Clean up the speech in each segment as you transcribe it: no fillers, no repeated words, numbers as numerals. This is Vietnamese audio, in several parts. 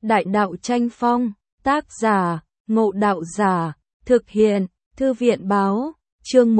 Đại đạo tranh phong, tác giả, Ngộ Đạo Giả, thực hiện, Thư viện báo, chương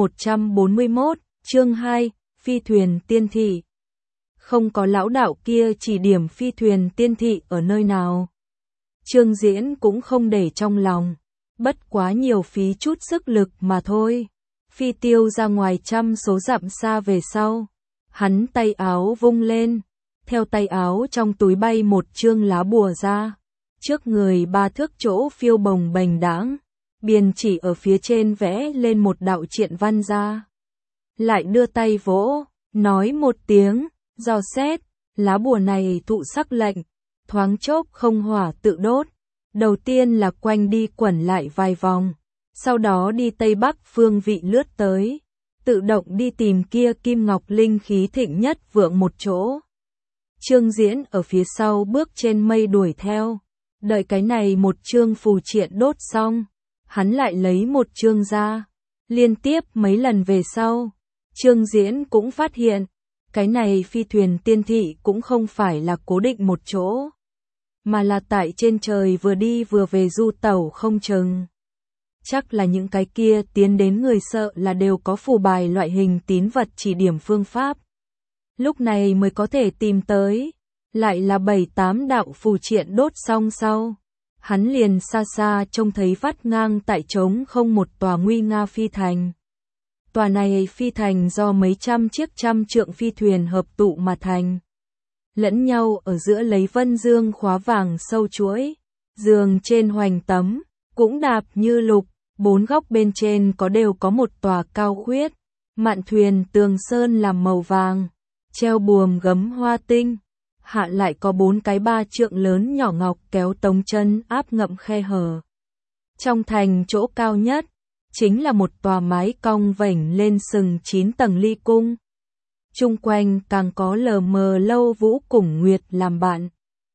141, chương 2, Phi thuyền tiên thị. Không có lão đạo kia chỉ điểm phi thuyền tiên thị ở nơi nào. Trương Diễn cũng không để trong lòng, bất quá nhiều phí chút sức lực mà thôi. Phi tiêu ra ngoài trăm số dặm xa về sau, hắn tay áo vung lên, theo tay áo trong túi bay một chương lá bùa ra, trước người 3 thước chỗ phiêu bồng bềnh đãng, biên chỉ ở phía trên vẽ lên một đạo triện văn ra. Lại đưa tay vỗ, nói một tiếng, dò xét, lá bùa này thụ sắc lệnh, thoáng chốc không hỏa tự đốt. Đầu tiên là quanh đi quẩn lại vài vòng, sau đó đi tây bắc phương vị lướt tới, tự động đi tìm kia kim ngọc linh khí thịnh nhất vượng một chỗ. Trương Diễn ở phía sau bước trên mây đuổi theo, đợi cái này một chương phù triện đốt xong, hắn lại lấy một chương ra. Liên tiếp mấy lần về sau, Trương Diễn cũng phát hiện, cái này phi thuyền tiên thị cũng không phải là cố định một chỗ, mà là tại trên trời vừa đi vừa về du tẩu không chừng. Chắc là những cái kia tiến đến người sợ là đều có phù bài loại hình tín vật chỉ điểm phương pháp. Lúc này mới có thể tìm tới, lại là 7-8 đạo phù triện đốt xong sau. Hắn liền xa xa trông thấy vắt ngang tại trống không một tòa nguy nga phi thành. Tòa này phi thành do mấy trăm chiếc trăm trượng phi thuyền hợp tụ mà thành. Lẫn nhau ở giữa lấy vân dương khóa vàng sâu chuỗi, giường trên hoành tấm, cũng đạp như lục, 4 góc bên trên đều có một tòa cao khuyết, mạn thuyền tường sơn làm màu vàng, treo buồm gấm hoa tinh, hạ lại có 4 cái 3 trượng lớn nhỏ ngọc kéo tống chân áp ngậm khe hở. Trong thành chỗ cao nhất, chính là một tòa mái cong vểnh lên sừng 9 tầng ly cung. Chung quanh càng có lờ mờ lâu vũ cùng nguyệt làm bạn.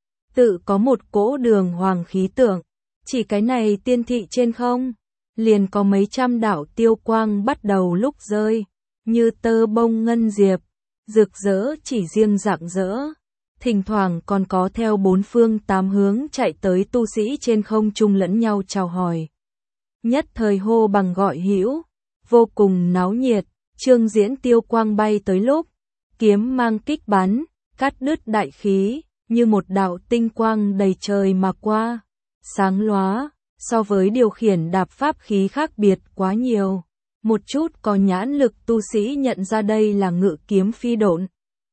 Tự có một cỗ đường hoàng khí tượng, chỉ cái này tiên thị trên không, liền có mấy trăm đạo tiêu quang bắt đầu lúc rơi, như tơ bông ngân diệp, rực rỡ chỉ riêng rạng rỡ. Thỉnh thoảng còn có theo 4 phương 8 hướng chạy tới tu sĩ trên không trung lẫn nhau chào hỏi. Nhất thời hô bằng gọi hữu, vô cùng náo nhiệt. Trương Diễn tiêu quang bay tới lúc, kiếm mang kích bắn, cắt đứt đại khí, như một đạo tinh quang đầy trời mà qua, sáng lóa, so với điều khiển đạp pháp khí khác biệt quá nhiều. Một chút có nhãn lực tu sĩ nhận ra đây là ngự kiếm phi độn,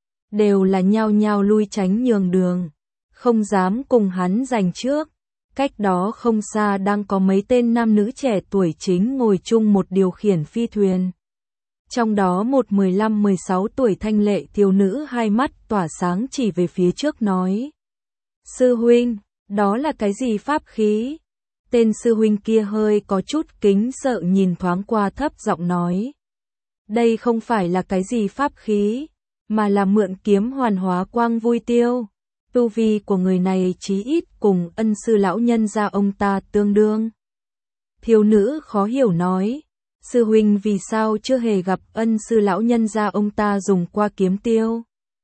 đều là nhao nhao lui tránh nhường đường, không dám cùng hắn giành trước. Cách đó không xa đang có mấy tên nam nữ trẻ tuổi chính ngồi chung một điều khiển phi thuyền. Trong đó một 15-16 tuổi thanh lệ thiếu nữ hai mắt tỏa sáng chỉ về phía trước nói: "Sư huynh, đó là cái gì pháp khí?" Tên sư huynh kia hơi có chút kính sợ nhìn thoáng qua thấp giọng nói: "Đây không phải là cái gì pháp khí, mà là mượn kiếm hoàn hóa quang vui tiêu. Tu vi của người này chí ít cùng ân sư lão nhân gia ông ta tương đương." Thiếu nữ khó hiểu nói: "Sư huynh vì sao chưa hề gặp ân sư lão nhân gia ông ta dùng qua kiếm tiêu?"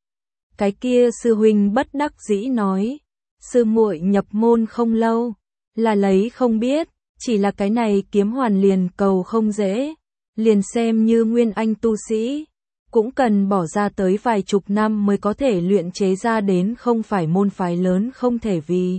Cái kia sư huynh bất đắc dĩ nói: "Sư muội nhập môn không lâu, là lấy không biết, chỉ là cái này kiếm hoàn liền cầu không dễ, liền xem như nguyên anh tu sĩ, cũng cần bỏ ra tới vài chục năm mới có thể luyện chế ra đến, không phải môn phái lớn không thể vì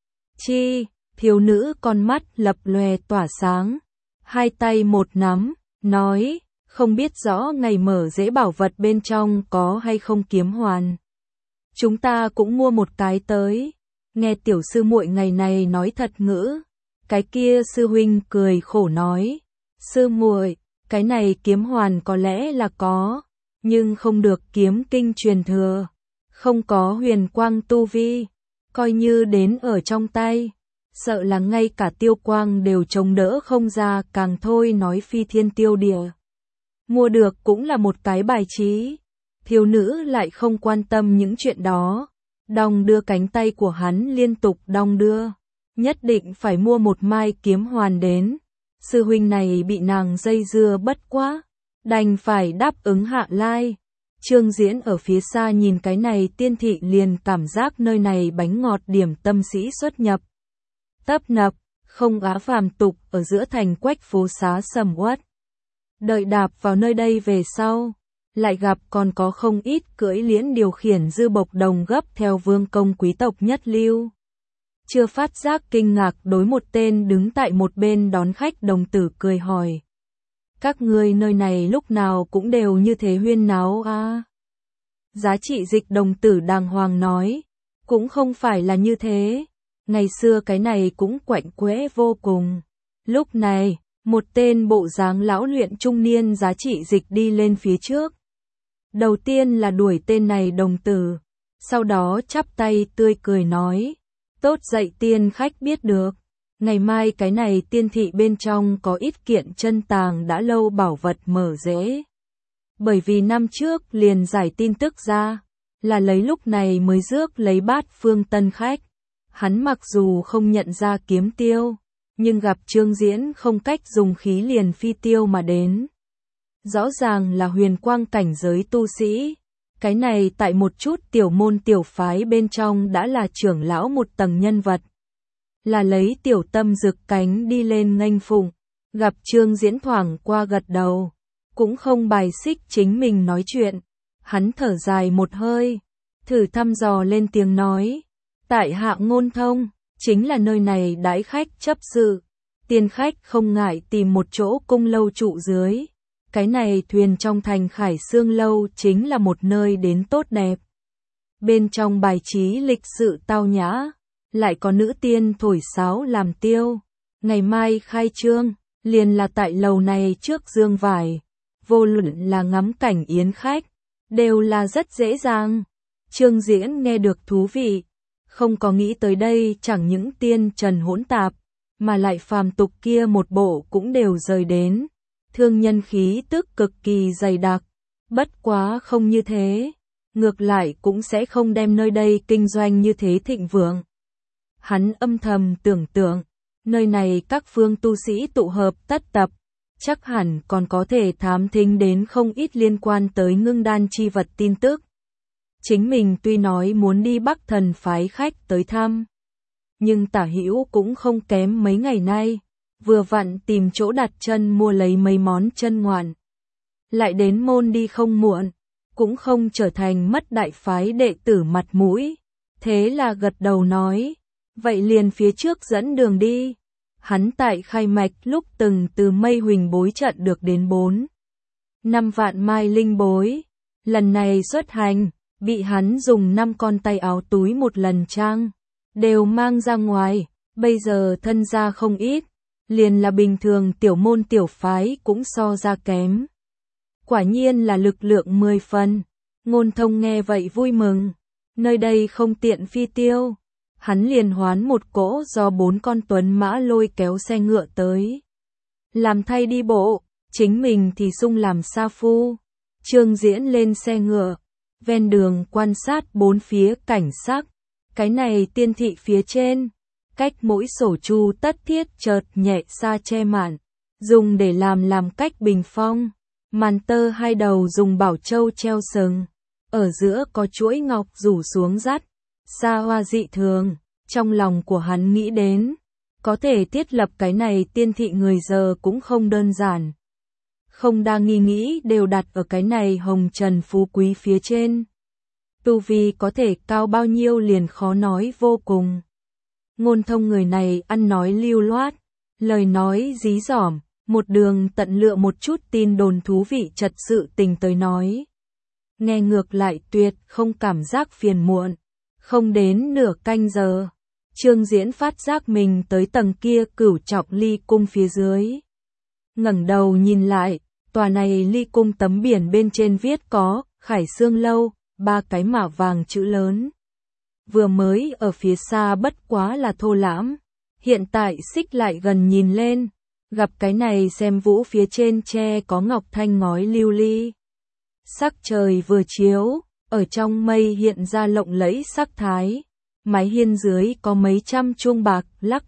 chi." Thiếu nữ con mắt lập lòe tỏa sáng, hai tay một nắm, nói: "Không biết rõ ngày mở dễ bảo vật bên trong có hay không kiếm hoàn. Chúng ta cũng mua một cái tới." Nghe tiểu sư muội ngày này nói thật ngữ, cái kia sư huynh cười khổ nói: "Sư muội, cái này kiếm hoàn có lẽ là có, nhưng không được kiếm kinh truyền thừa, không có huyền quang tu vi, coi như đến ở trong tay, sợ là ngay cả tiêu quang đều chống đỡ không ra, càng thôi nói phi thiên tiêu địa. Mua được cũng là một cái bài trí." Thiếu nữ lại không quan tâm những chuyện đó, đong đưa cánh tay của hắn liên tục đong đưa, nhất định phải mua một mai kiếm hoàn đến. Sư huynh này bị nàng dây dưa bất quá, đành phải đáp ứng hạ lai. Trương Diễn ở phía xa nhìn cái này tiên thị liền cảm giác nơi này bánh ngọt điểm tâm sĩ xuất nhập. Tấp nập, không á phàm tục ở giữa thành quách phố xá sầm uất. Đợi đạp vào nơi đây về sau, lại gặp còn có không ít cưỡi liễn điều khiển dư bộc đồng gấp theo vương công quý tộc nhất lưu. Chưa phát giác kinh ngạc đối một tên đứng tại một bên đón khách đồng tử cười hỏi. Các ngươi nơi này lúc nào cũng đều như thế huyên náo à? Giá trị dịch đồng tử đàng hoàng nói. Cũng không phải là như thế. Ngày xưa cái này cũng quạnh quẽ vô cùng. Lúc này, một tên bộ dáng lão luyện trung niên giá trị dịch đi lên phía trước. Đầu tiên là đuổi tên này đồng tử. Sau đó chắp tay tươi cười nói. Tốt dậy tiên khách biết được. Ngày mai cái này tiên thị bên trong có ít kiện chân tàng đã lâu bảo vật mở rễ. Bởi vì năm trước liền giải tin tức ra, là lấy lúc này mới rước lấy bát phương tân khách. Hắn mặc dù không nhận ra kiếm tiêu, nhưng gặp Trương Diễn không cách dùng khí liền phi tiêu mà đến. Rõ ràng là huyền quang cảnh giới tu sĩ. Cái này tại một chút tiểu môn tiểu phái bên trong đã là trưởng lão một tầng nhân vật. Là lấy tiểu tâm rực cánh đi lên nghênh phụng, gặp Trương Diễn thoảng qua gật đầu, cũng không bài xích chính mình nói chuyện. Hắn thở dài một hơi, thử thăm dò lên tiếng nói, tại hạ Ngôn Thông, chính là nơi này đãi khách chấp sự, tiên khách không ngại tìm một chỗ cung lâu trụ dưới. Cái này thuyền trong thành Khải Sương lâu chính là một nơi đến tốt đẹp. Bên trong bài trí lịch sự tao nhã, lại có nữ tiên thổi sáo làm tiêu. Ngày mai khai trương, liền là tại lầu này trước dương vải. Vô luận là ngắm cảnh yến khách, đều là rất dễ dàng. Trương Diễn nghe được thú vị, không có nghĩ tới đây chẳng những tiên trần hỗn tạp, mà lại phàm tục kia một bộ cũng đều rời đến. Thương nhân khí tức cực kỳ dày đặc, bất quá không như thế, ngược lại cũng sẽ không đem nơi đây kinh doanh như thế thịnh vượng. Hắn âm thầm tưởng tượng, nơi này các phương tu sĩ tụ hợp tất tập, chắc hẳn còn có thể thám thính đến không ít liên quan tới ngưng đan chi vật tin tức. Chính mình tuy nói muốn đi Bắc Thần phái khách tới thăm, nhưng Tả Hữu cũng không kém mấy ngày nay, vừa vặn tìm chỗ đặt chân mua lấy mấy món chân ngoạn. Lại đến môn đi không muộn, cũng không trở thành mất đại phái đệ tử mặt mũi. Thế là gật đầu nói, vậy liền phía trước dẫn đường đi. Hắn tại khai mạch lúc từng từ Mây Huỳnh bối trận được đến 4-5 vạn mai linh bối. Lần này xuất hành, bị hắn dùng 5 con tay áo túi một lần trang, đều mang ra ngoài, bây giờ thân ra không ít, liền là bình thường tiểu môn tiểu phái cũng so ra kém. Quả nhiên là lực lượng 10 phần, Ngôn Thông nghe vậy vui mừng, nơi đây không tiện phi tiêu. Hắn liền hoán một cỗ do 4 con tuấn mã lôi kéo xe ngựa tới. Làm thay đi bộ, chính mình thì sung làm sa phu. Trương Diễn lên xe ngựa, ven đường quan sát bốn phía cảnh sắc. Cái này tiên thị phía trên, cách mỗi sổ chu tất thiết chợt nhẹ xa che màn, dùng để làm cách bình phong. Màn tơ hai đầu dùng bảo châu treo sừng, ở giữa có chuỗi ngọc rủ xuống dắt, xa hoa dị thường. Trong lòng của hắn nghĩ đến, có thể thiết lập cái này tiên thị người giờ cũng không đơn giản. Không đa nghi nghĩ đều đặt ở cái này hồng trần phú quý phía trên. Tu vi có thể cao bao nhiêu liền khó nói vô cùng. Ngôn Thông người này ăn nói lưu loát, lời nói dí dỏm, một đường tận lựa một chút tin đồn thú vị trật sự tình tới nói. Nghe ngược lại tuyệt không cảm giác phiền muộn. Không đến nửa canh giờ, Trương Diễn phát giác mình tới tầng kia Cửu Trọng ly cung phía dưới. Ngẩng đầu nhìn lại, tòa này ly cung tấm biển bên trên viết có Khải Sương lâu, 3 cái mạ vàng chữ lớn. Vừa mới ở phía xa bất quá là thô lãm, hiện tại xích lại gần nhìn lên, gặp cái này xem vũ phía trên tre có ngọc thanh ngói lưu ly. Sắc trời vừa chiếu, ở trong mây hiện ra lộng lẫy sắc thái, mái hiên dưới có mấy trăm chuông bạc lắc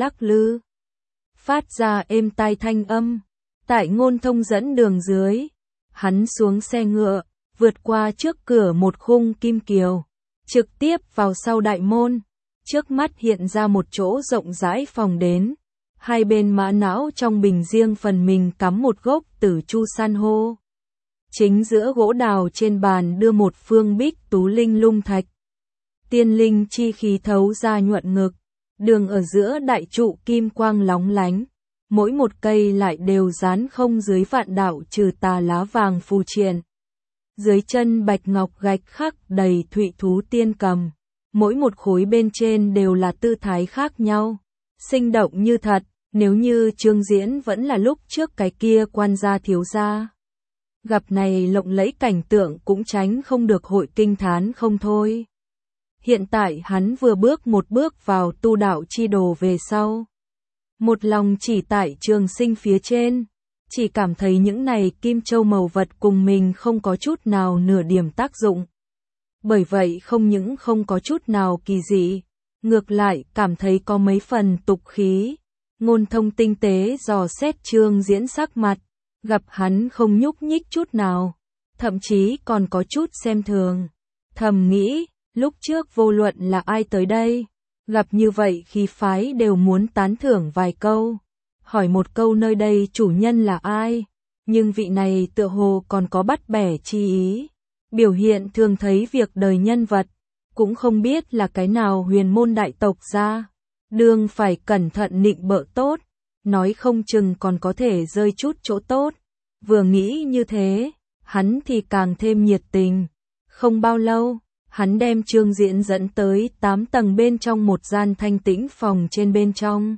lư, phát ra êm tai thanh âm. Tại Ngôn Thông dẫn đường dưới, hắn xuống xe ngựa, vượt qua trước cửa một khung kim kiều, trực tiếp vào sau đại môn. Trước mắt hiện ra một chỗ rộng rãi phòng đến, hai bên mã não trong bình riêng phần mình cắm một gốc tử chu san hô. Chính giữa gỗ đào trên bàn đưa một phương bích tú linh lung thạch. Tiên linh chi khí thấu ra nhuận ngực, đường ở giữa đại trụ kim quang lóng lánh, mỗi một cây lại đều dán không dưới vạn đạo trừ tà lá vàng phù triện. Dưới chân bạch ngọc gạch khắc đầy thụy thú tiên cầm, mỗi một khối bên trên đều là tư thái khác nhau, sinh động như thật. Nếu như Trương Diễn vẫn là lúc trước cái kia quan gia thiếu gia, gặp này lộng lẫy cảnh tượng cũng tránh không được hội kinh thán không thôi. Hiện tại hắn vừa bước một bước vào tu đạo chi đồ về sau, một lòng chỉ tại trường sinh phía trên, chỉ cảm thấy những này kim châu màu vật cùng mình không có chút nào nửa điểm tác dụng. Bởi vậy không những không có chút nào kỳ dị, ngược lại cảm thấy có mấy phần tục khí. Ngôn Thông tinh tế dò xét Trương Diễn sắc mặt, gặp hắn không nhúc nhích chút nào, thậm chí còn có chút xem thường. Thầm nghĩ, lúc trước vô luận là ai tới đây, gặp như vậy khí phái đều muốn tán thưởng vài câu, hỏi một câu nơi đây chủ nhân là ai, nhưng vị này tựa hồ còn có bắt bẻ chi ý, biểu hiện thường thấy việc đời nhân vật, cũng không biết là cái nào huyền môn đại tộc ra. Đương phải cẩn thận nịnh bợ tốt, nói không chừng còn có thể rơi chút chỗ tốt. Vừa nghĩ như thế, hắn thì càng thêm nhiệt tình. Không bao lâu, hắn đem Trương Diễn dẫn tới 8 tầng bên trong một gian thanh tĩnh phòng trên bên trong.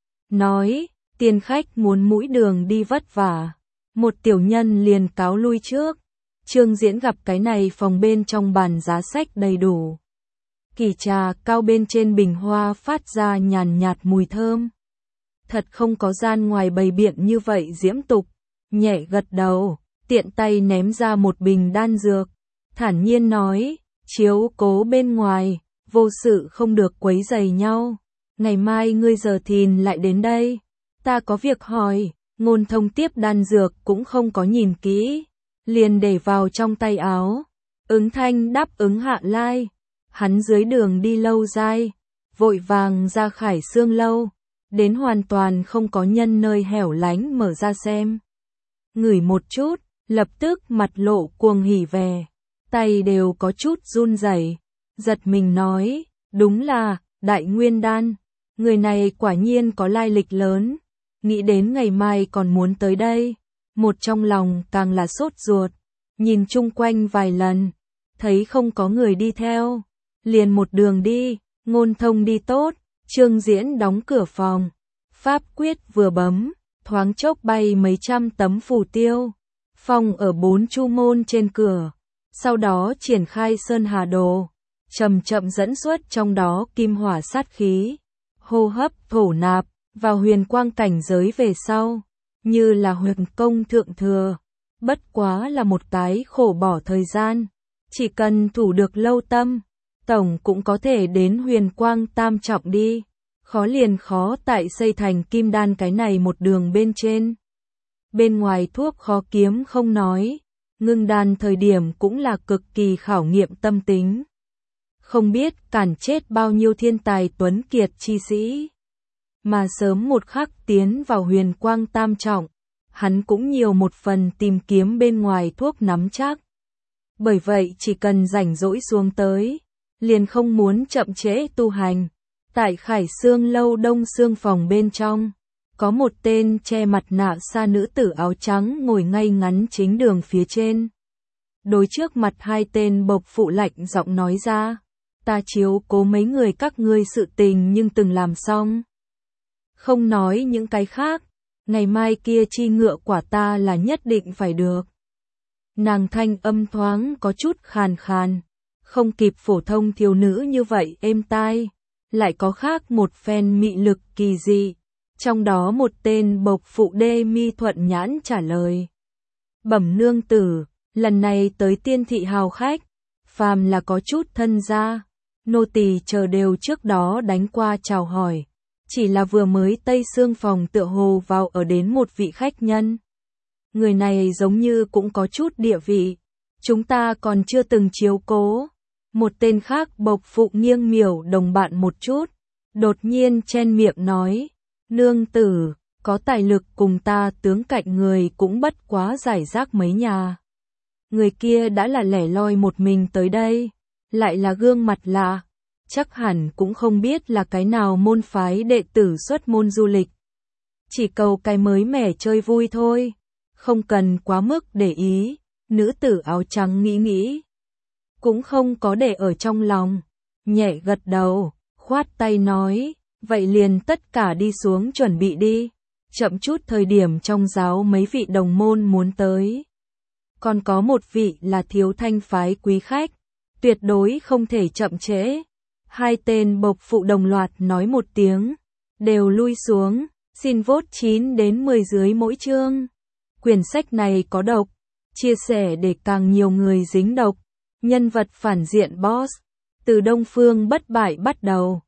Nói, tiền khách muốn mũi đường đi vất vả. Một tiểu nhân liền cáo lui trước. Trương Diễn gặp cái này phòng bên trong bàn giá sách đầy đủ. Kỳ trà cao bên trên bình hoa phát ra nhàn nhạt mùi thơm. Thật không có gian ngoài bày biện như vậy diễm tục. Nhẹ gật đầu, tiện tay ném ra một bình đan dược. Thản nhiên nói, chiếu cố bên ngoài, vô sự không được quấy rầy nhau. Ngày mai ngươi giờ thìn lại đến đây. Ta có việc hỏi. Ngôn Thông tiếp đan dược cũng không có nhìn kỹ, liền để vào trong tay áo. Ứng thanh đáp ứng hạ lai. Hắn dưới đường đi lâu dai, vội vàng ra Khải Xương lâu, đến hoàn toàn không có nhân nơi hẻo lánh mở ra xem. Ngửi một chút, lập tức mặt lộ cuồng hỉ vẻ, tay đều có chút run rẩy, giật mình nói, đúng là, Đại Nguyên Đan, người này quả nhiên có lai lịch lớn, nghĩ đến ngày mai còn muốn tới đây, một trong lòng càng là sốt ruột, nhìn chung quanh vài lần, thấy không có người đi theo. Liền một đường đi, Ngôn Thông đi tốt, Trương Diễn đóng cửa phòng. Pháp quyết vừa bấm, thoáng chốc bay mấy trăm tấm phù tiêu. Phong ở 4 chu môn trên cửa. Sau đó triển khai sơn hà đồ. Chậm chậm dẫn xuất trong đó kim hỏa sát khí. Hô hấp thổ nạp, vào huyền quang cảnh giới về sau. Như là huyền công thượng thừa. Bất quá là một cái khổ bỏ thời gian. Chỉ cần thủ được lâu tâm. Tổng cũng có thể đến huyền quang tam trọng đi, khó liền khó tại xây thành kim đan cái này một đường bên trên. Bên ngoài thuốc khó kiếm không nói, ngưng đan thời điểm cũng là cực kỳ khảo nghiệm tâm tính. Không biết cản chết bao nhiêu thiên tài tuấn kiệt chi sĩ. Mà sớm một khắc tiến vào huyền quang tam trọng, hắn cũng nhiều một phần tìm kiếm bên ngoài thuốc nắm chắc. Bởi vậy chỉ cần rảnh rỗi xuống tới, liền không muốn chậm trễ tu hành. Tại Khải Xương lâu đông xương phòng bên trong, có một tên che mặt nạ sa nữ tử áo trắng ngồi ngay ngắn chính đường phía trên. Đối trước mặt hai tên bộc phụ lạnh giọng nói ra, ta chiếu cố mấy người các ngươi sự tình nhưng từng làm xong. Không nói những cái khác, ngày mai kia chi ngựa quả ta là nhất định phải được. Nàng thanh âm thoáng có chút khàn khàn. Không kịp phổ thông thiếu nữ như vậy êm tai, lại có khác một phen mị lực kỳ dị. Trong đó một tên bộc phụ đê mi thuận nhãn trả lời. Bẩm nương tử, lần này tới tiên thị hào khách, phàm là có chút thân gia, nô tỳ chờ đều trước đó đánh qua chào hỏi. Chỉ là vừa mới tây xương phòng tựa hồ vào ở đến một vị khách nhân. Người này giống như cũng có chút địa vị. chúng ta còn chưa từng chiếu cố. Một tên khác bộc phụ nghiêng miểu đồng bạn một chút, đột nhiên chen miệng nói, nương tử, có tài lực cùng ta tướng cạnh người cũng bất quá giải rác mấy nhà. Người kia đã là lẻ loi một mình tới đây, lại là gương mặt lạ, chắc hẳn cũng không biết là cái nào môn phái đệ tử xuất môn du lịch. Chỉ cầu cái mới mẻ chơi vui thôi, không cần quá mức để ý. Nữ tử áo trắng nghĩ, cũng không có để ở trong lòng, nhẹ gật đầu, khoát tay nói, vậy liền tất cả đi xuống chuẩn bị đi, chậm chút thời điểm trong giáo mấy vị đồng môn muốn tới. Còn có một vị là Thiếu Thanh phái quý khách, tuyệt đối không thể chậm trễ. Hai tên bộc phụ đồng loạt nói một tiếng, đều lui xuống, xin vote 9 đến 10 dưới mỗi chương. Quyển sách này có độc, chia sẻ để càng nhiều người dính độc. Nhân vật phản diện boss, từ Đông Phương bất bại bắt đầu.